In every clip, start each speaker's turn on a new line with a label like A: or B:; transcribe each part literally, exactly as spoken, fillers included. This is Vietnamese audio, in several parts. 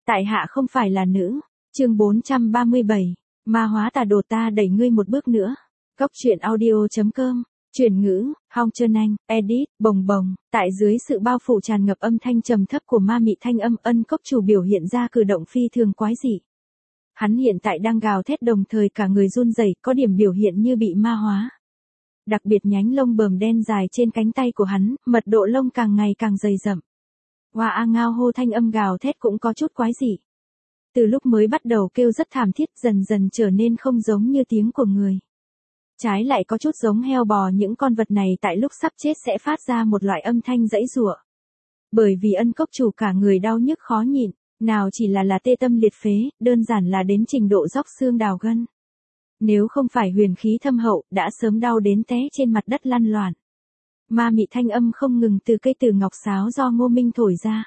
A: Tại hạ không phải là nữ. Chương bốn trăm ba mươi bảy. Ma hóa tà đồ, ta đẩy ngươi một bước nữa. Góc truyện audio chấm com. Chuyển ngữ, Hong Trân Anh, edit, bồng bồng. Tại dưới sự bao phủ tràn ngập âm thanh trầm thấp của ma mị thanh âm, Ân Cốc Chủ biểu hiện ra cử động phi thường quái dị. Hắn hiện tại đang gào thét, đồng thời cả người run rẩy, có điểm biểu hiện như bị ma hóa. Đặc biệt nhánh lông bờm đen dài trên cánh tay của hắn, mật độ lông càng ngày càng dày rậm. Hoa a ngao hô, thanh âm gào thét cũng có chút quái dị. Từ lúc mới bắt đầu kêu rất thảm thiết, dần dần trở nên không giống như tiếng của người. Trái lại có chút giống heo bò, những con vật này tại lúc sắp chết sẽ phát ra một loại âm thanh giãy giụa. Bởi vì Ân Cốc Chủ cả người đau nhức khó nhịn, nào chỉ là là tê tâm liệt phế, đơn giản là đến trình độ róc xương đào gân. Nếu không phải huyền khí thâm hậu, đã sớm đau đến té trên mặt đất lăn loạn. Ma mị thanh âm không ngừng từ cây từ ngọc sáo do Ngô Minh thổi ra.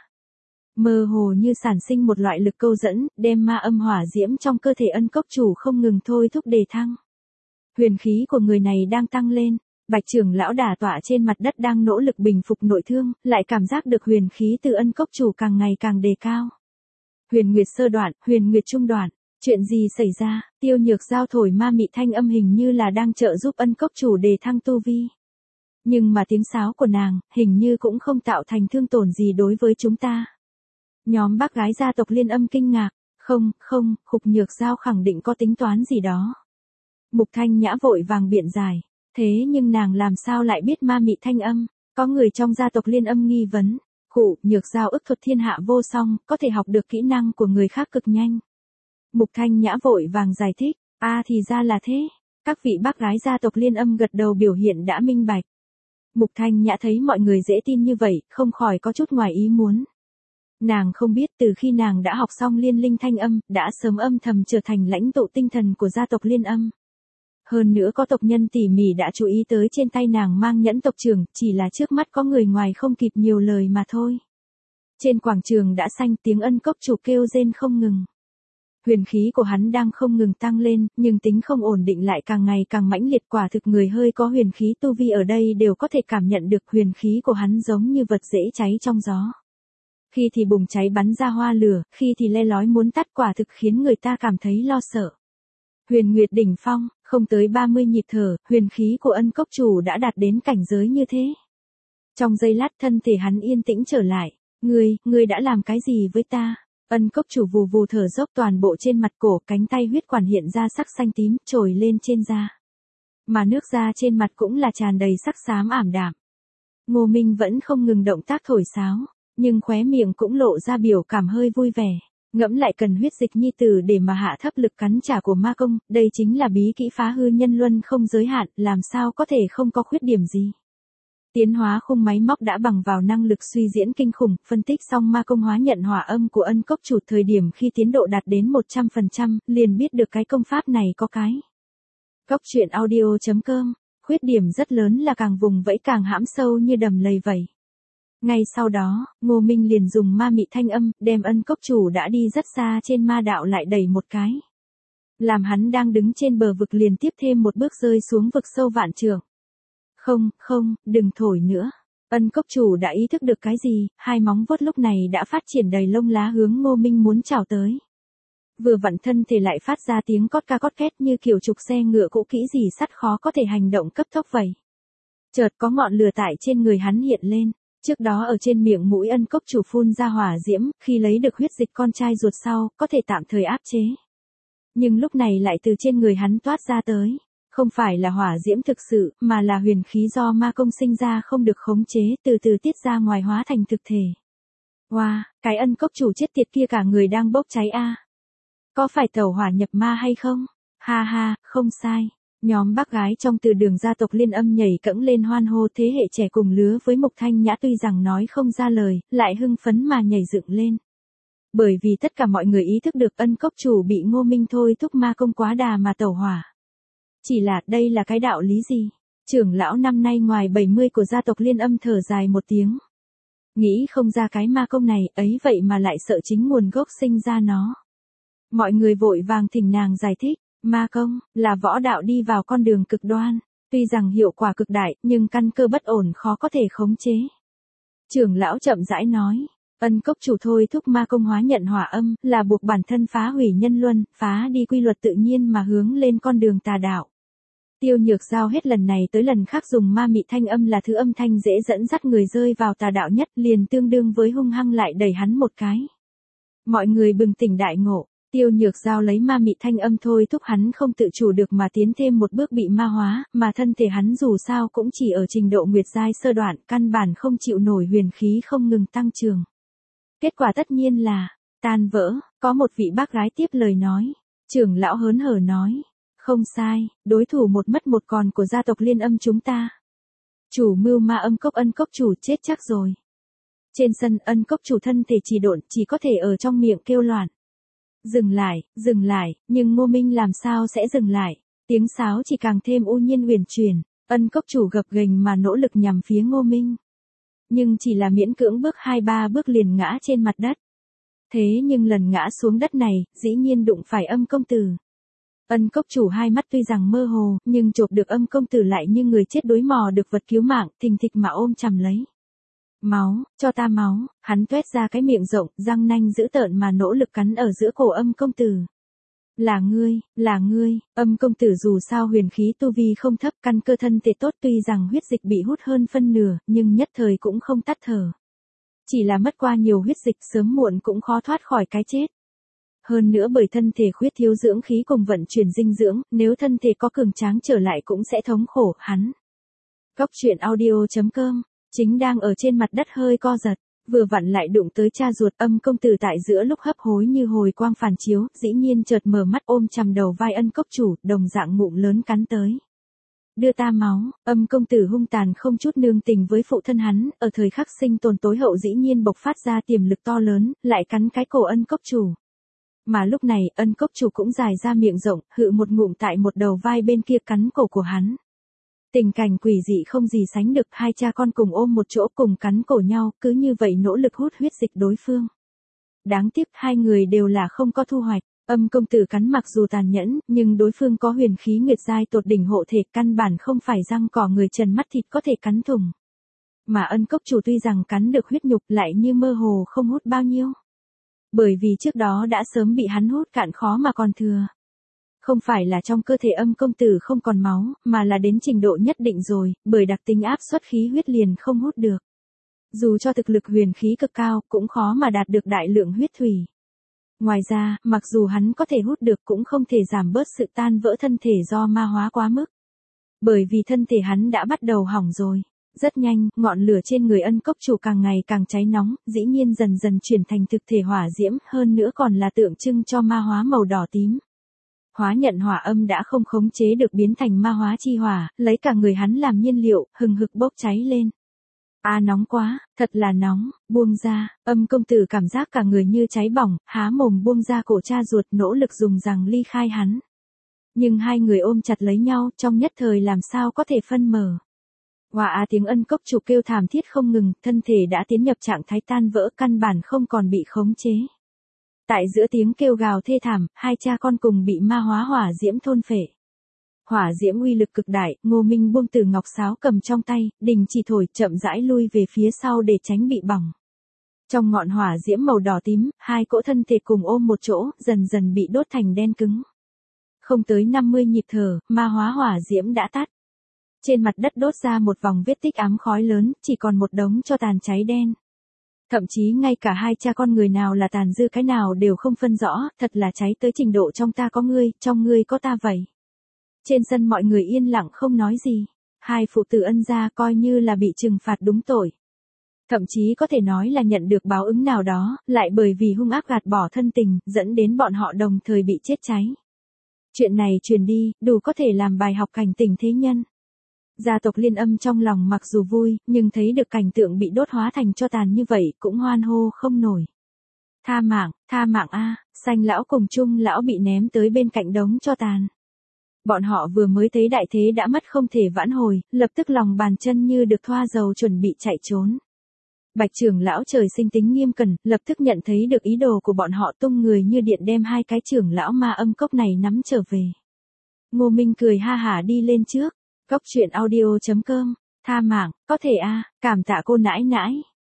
A: Mơ hồ như sản sinh một loại lực câu dẫn, đem ma âm hỏa diễm trong cơ thể Ân Cốc Chủ không ngừng thôi thúc đề thăng. Huyền khí của người này đang tăng lên, Bạch trưởng lão đả tọa trên mặt đất đang nỗ lực bình phục nội thương, lại cảm giác được huyền khí từ Ân Cốc Chủ càng ngày càng đề cao. Huyền Nguyệt sơ đoạn, Huyền Nguyệt trung đoạn, chuyện gì xảy ra? Tiêu Nhược Giao thổi ma mị thanh âm hình như là đang trợ giúp Ân Cốc Chủ đề thăng tu vi. Nhưng mà tiếng sáo của nàng, hình như cũng không tạo thành thương tổn gì đối với chúng ta. Nhóm bác gái gia tộc Liên Âm kinh ngạc, không, không, Khục Nhược Giao khẳng định có tính toán gì đó. Mục Thanh Nhã vội vàng biện giải, thế nhưng nàng làm sao lại biết ma mị thanh âm? Có người trong gia tộc Liên Âm nghi vấn, Khụ Nhược Giao ức thuật thiên hạ vô song, có thể học được kỹ năng của người khác cực nhanh. Mục Thanh Nhã vội vàng giải thích, a à, thì ra là thế. Các vị bác gái gia tộc Liên Âm gật đầu biểu hiện đã minh bạch. Mục Thanh Nhã thấy mọi người dễ tin như vậy, không khỏi có chút ngoài ý muốn. Nàng không biết từ khi nàng đã học xong liên linh thanh âm, đã sớm âm thầm trở thành lãnh tụ tinh thần của gia tộc Liên Âm. Hơn nữa có tộc nhân tỉ mỉ đã chú ý tới trên tay nàng mang nhẫn tộc trưởng, chỉ là trước mắt có người ngoài không kịp nhiều lời mà thôi. Trên quảng trường đã xanh, tiếng Ân Cốc Chủ kêu rên không ngừng. Huyền khí của hắn đang không ngừng tăng lên, nhưng tính không ổn định lại càng ngày càng mãnh liệt, quả thực người hơi có huyền khí tu vi ở đây đều có thể cảm nhận được huyền khí của hắn giống như vật dễ cháy trong gió. Khi thì bùng cháy bắn ra hoa lửa, khi thì le lói muốn tắt, quả thực khiến người ta cảm thấy lo sợ. Huyền Nguyệt đỉnh phong, không tới ba mươi nhịp thở, huyền khí của Ân Cốc Chủ đã đạt đến cảnh giới như thế. Trong giây lát thân thể hắn yên tĩnh trở lại, ngươi, ngươi đã làm cái gì với ta? Ân Cốc Chủ vù vù thở dốc toàn bộ trên mặt cổ, cánh tay huyết quản hiện ra sắc xanh tím, trồi lên trên da. Mà nước da trên mặt cũng là tràn đầy sắc xám ảm đạm. Ngô Minh vẫn không ngừng động tác thổi sáo, nhưng khóe miệng cũng lộ ra biểu cảm hơi vui vẻ. Ngẫm lại cần huyết dịch nhi tử để mà hạ thấp lực cắn trả của ma công, đây chính là bí kỹ phá hư nhân luân không giới hạn, làm sao có thể không có khuyết điểm gì. Tiến hóa khung máy móc đã bằng vào năng lực suy diễn kinh khủng, phân tích xong ma công hóa nhận hỏa âm của Ân Cốc Chủ thời điểm khi tiến độ đạt đến một trăm phần trăm, liền biết được cái công pháp này có cái. Góc truyện audio chấm com, khuyết điểm rất lớn là càng vùng vẫy càng hãm sâu như đầm lầy vậy. Ngay sau đó, Ngô Minh liền dùng ma mị thanh âm, đem Ân Cốc Chủ đã đi rất xa trên ma đạo lại đẩy một cái. Làm hắn đang đứng trên bờ vực liền tiếp thêm một bước rơi xuống vực sâu vạn trượng. Không, không, đừng thổi nữa. Ân Cốc Chủ đã ý thức được cái gì, hai móng vuốt lúc này đã phát triển đầy lông lá hướng Ngô Minh muốn chào tới. Vừa vặn thân thể lại phát ra tiếng cót ca cót két như kiểu trục xe ngựa cũ kỹ gì sắt khó có thể hành động cấp tốc vậy. Chợt có ngọn lửa tại trên người hắn hiện lên. Trước đó ở trên miệng mũi Ân Cốc Chủ phun ra hỏa diễm, khi lấy được huyết dịch con trai ruột sau, có thể tạm thời áp chế. Nhưng lúc này lại từ trên người hắn toát ra tới. Không phải là hỏa diễm thực sự, mà là huyền khí do ma công sinh ra không được khống chế, từ từ tiết ra ngoài hóa thành thực thể. Wow, cái Ân Cốc Chủ chết tiệt kia cả người đang bốc cháy a. À. Có phải tẩu hỏa nhập ma hay không? Ha ha, không sai. Nhóm bác gái trong từ đường gia tộc Liên Âm nhảy cẫng lên hoan hô, thế hệ trẻ cùng lứa với Mục Thanh Nhã tuy rằng nói không ra lời, lại hưng phấn mà nhảy dựng lên. Bởi vì tất cả mọi người ý thức được Ân Cốc Chủ bị Ngô Minh thôi thúc ma công quá đà mà tẩu hỏa. Chỉ là đây là cái đạo lý gì? Trưởng lão năm nay ngoài bảy mươi của gia tộc Liên Âm thở dài một tiếng. Nghĩ không ra cái ma công này, ấy vậy mà lại sợ chính nguồn gốc sinh ra nó. Mọi người vội vàng thỉnh nàng giải thích. Ma công, là võ đạo đi vào con đường cực đoan, tuy rằng hiệu quả cực đại, nhưng căn cơ bất ổn khó có thể khống chế. Trưởng lão chậm rãi nói, Ân cốc chủ thôi thúc ma công hóa nhận hỏa âm, là buộc bản thân phá hủy nhân luân, phá đi quy luật tự nhiên mà hướng lên con đường tà đạo. Tiêu Nhược Giao hết lần này tới lần khác dùng ma mị thanh âm là thứ âm thanh dễ dẫn dắt người rơi vào tà đạo nhất, liền tương đương với hung hăng lại đẩy hắn một cái. Mọi người bừng tỉnh đại ngộ, Tiêu Nhược Giao lấy ma mị thanh âm thôi thúc hắn không tự chủ được mà tiến thêm một bước bị ma hóa, mà thân thể hắn dù sao cũng chỉ ở trình độ nguyệt giai sơ đoạn, căn bản không chịu nổi huyền khí không ngừng tăng trưởng. Kết quả tất nhiên là tan vỡ. Có một vị bác gái tiếp lời nói. Trưởng lão hớn hở nói. Không sai, đối thủ một mất một còn của gia tộc Liên Âm chúng ta. Chủ mưu ma âm cốc Ân cốc chủ chết chắc rồi. Trên sân Ân cốc chủ thân thể trì độn, chỉ có thể ở trong miệng kêu loạn. Dừng lại, dừng lại, nhưng Ngô Minh làm sao sẽ dừng lại. Tiếng sáo chỉ càng thêm u nhiên huyền truyền. Ân cốc chủ gập ghềnh mà nỗ lực nhằm phía Ngô Minh. Nhưng chỉ là miễn cưỡng bước hai ba bước liền ngã trên mặt đất. Thế nhưng lần ngã xuống đất này, dĩ nhiên đụng phải Âm công tử. Ân cốc chủ hai mắt tuy rằng mơ hồ, nhưng chộp được Âm công tử lại như người chết đối mò được vật cứu mạng, thình thịch mà ôm chầm lấy. Máu, cho ta máu, hắn tuét ra cái miệng rộng, răng nanh dữ tợn mà nỗ lực cắn ở giữa cổ Âm công tử. Là ngươi, là ngươi, Âm công tử dù sao huyền khí tu vi không thấp, căn cơ thân thể tốt, tuy rằng huyết dịch bị hút hơn phân nửa, nhưng nhất thời cũng không tắt thở. Chỉ là mất qua nhiều huyết dịch, sớm muộn cũng khó thoát khỏi cái chết. Hơn nữa bởi thân thể khuyết thiếu dưỡng khí cùng vận chuyển dinh dưỡng, nếu thân thể có cường tráng trở lại cũng sẽ thống khổ, hắn. Cốc truyện audio chấm com, chính đang ở trên mặt đất hơi co giật, vừa vặn lại đụng tới cha ruột Âm công tử tại giữa lúc hấp hối như hồi quang phản chiếu, dĩ nhiên chợt mở mắt ôm chầm đầu vai Ân cốc chủ, đồng dạng ngụm lớn cắn tới. Đưa ta máu, Âm công tử hung tàn không chút nương tình với phụ thân hắn, ở thời khắc sinh tồn tối hậu dĩ nhiên bộc phát ra tiềm lực to lớn, lại cắn cái cổ Ân cốc chủ. Mà lúc này, Ân cốc chủ cũng dài ra miệng rộng, hự một ngụm tại một đầu vai bên kia cắn cổ của hắn. Tình cảnh quỷ dị không gì sánh được, hai cha con cùng ôm một chỗ cùng cắn cổ nhau, cứ như vậy nỗ lực hút huyết dịch đối phương. Đáng tiếc hai người đều là không có thu hoạch. Âm công tử cắn mặc dù tàn nhẫn, nhưng đối phương có huyền khí nguyệt giai tột đỉnh hộ thể, căn bản không phải răng cỏ người trần mắt thịt có thể cắn thủng. Mà Ân cốc chủ tuy rằng cắn được huyết nhục lại như mơ hồ không hút bao nhiêu. Bởi vì trước đó đã sớm bị hắn hút cạn khó mà còn thừa. Không phải là trong cơ thể Âm công tử không còn máu, mà là đến trình độ nhất định rồi, bởi đặc tính áp suất khí huyết liền không hút được. Dù cho thực lực huyền khí cực cao, cũng khó mà đạt được đại lượng huyết thủy. Ngoài ra, mặc dù hắn có thể hút được cũng không thể giảm bớt sự tan vỡ thân thể do ma hóa quá mức. Bởi vì thân thể hắn đã bắt đầu hỏng rồi. Rất nhanh, ngọn lửa trên người Ân cốc chủ càng ngày càng cháy nóng, dĩ nhiên dần dần chuyển thành thực thể hỏa diễm, hơn nữa còn là tượng trưng cho ma hóa màu đỏ tím. Hóa nhận hỏa âm đã không khống chế được biến thành ma hóa chi hỏa, lấy cả người hắn làm nhiên liệu, hừng hực bốc cháy lên. A à, nóng quá, thật là nóng, buông ra, Âm công tử cảm giác cả người như cháy bỏng, há mồm buông ra cổ cha ruột, nỗ lực dùng rằng ly khai hắn. Nhưng hai người ôm chặt lấy nhau, trong nhất thời làm sao có thể phân mở. Hòa á tiếng Ân cốc chủ kêu thảm thiết không ngừng, thân thể đã tiến nhập trạng thái tan vỡ, căn bản không còn bị khống chế. Tại giữa tiếng kêu gào thê thảm, hai cha con cùng bị ma hóa hỏa diễm thôn phệ. Hỏa diễm uy lực cực đại, Ngô Minh buông từ ngọc sáo cầm trong tay, đình chỉ thổi, chậm rãi lui về phía sau để tránh bị bỏng. Trong ngọn hỏa diễm màu đỏ tím, hai cỗ thân thể cùng ôm một chỗ, dần dần bị đốt thành đen cứng. Không tới năm mươi nhịp thở, ma hóa hỏa diễm đã tắt. Trên mặt đất đốt ra một vòng vết tích ám khói lớn, chỉ còn một đống cho tàn cháy đen. Thậm chí ngay cả hai cha con người nào là tàn dư cái nào đều không phân rõ, thật là cháy tới trình độ trong ta có ngươi, trong ngươi có ta vậy. Trên sân mọi người yên lặng không nói gì. Hai phụ tử Ân gia coi như là bị trừng phạt đúng tội. Thậm chí có thể nói là nhận được báo ứng nào đó, lại bởi vì hung ác gạt bỏ thân tình, dẫn đến bọn họ đồng thời bị chết cháy. Chuyện này truyền đi, đủ có thể làm bài học cảnh tỉnh thế nhân. Gia tộc Liên Âm trong lòng mặc dù vui, nhưng thấy được cảnh tượng bị đốt hóa thành tro tàn như vậy, cũng hoan hô không nổi. Tha mạng, tha mạng a, Xanh lão cùng Trung lão bị ném tới bên cạnh đống tro tàn. Bọn họ vừa mới thấy đại thế đã mất không thể vãn hồi, lập tức lòng bàn chân như được thoa dầu chuẩn bị chạy trốn. Bạch trưởng lão trời sinh tính nghiêm cẩn, lập tức nhận thấy được ý đồ của bọn họ, tung người như điện đem hai cái trưởng lão ma âm cốc này nắm trở về. Ngô Minh cười ha hả đi lên trước. Cốc truyện audio chấm com, tha mạng, có thể a, cảm tạ cô nãi nãi.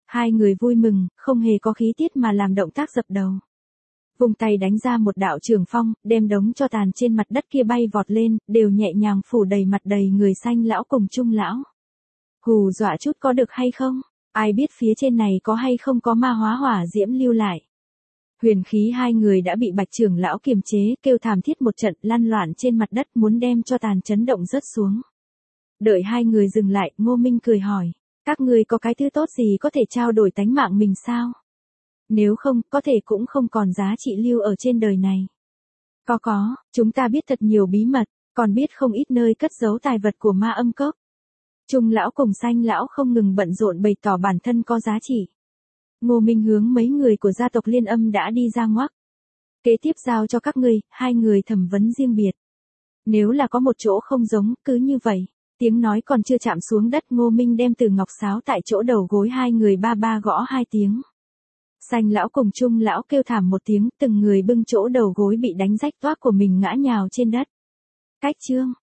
A: Hai người vui mừng, không hề có khí tiết mà làm động tác dập đầu. Vùng tay đánh ra một đạo trường phong, đem đống tro tàn trên mặt đất kia bay vọt lên, đều nhẹ nhàng phủ đầy mặt đầy người Sanh lão cùng Trung lão. Hù dọa chút có được hay không? Ai biết phía trên này có hay không có ma hóa hỏa diễm lưu lại. Huyền khí hai người đã bị Bạch trưởng lão kiềm chế, kêu thảm thiết một trận, lăn loạn trên mặt đất muốn đem cho tàn chấn động rớt xuống. Đợi hai người dừng lại, Ngô Minh cười hỏi, các ngươi có cái thứ tốt gì có thể trao đổi tánh mạng mình sao? Nếu không, có thể cũng không còn giá trị lưu ở trên đời này. Có có, chúng ta biết thật nhiều bí mật, còn biết không ít nơi cất giấu tài vật của ma âm cốc. Trung lão cùng Sanh lão không ngừng bận rộn bày tỏ bản thân có giá trị. Ngô Minh hướng mấy người của gia tộc Liên Âm đã đi ra ngoắc. Kế tiếp giao cho các ngươi, hai người thẩm vấn riêng biệt. Nếu là có một chỗ không giống, cứ như vậy. Tiếng nói còn chưa chạm xuống đất, Ngô Minh đem từ ngọc sáo tại chỗ đầu gối hai người ba ba gõ hai tiếng. Sanh lão cùng Trung lão kêu thảm một tiếng, từng người bưng chỗ đầu gối bị đánh rách toác của mình ngã nhào trên đất. Cách chương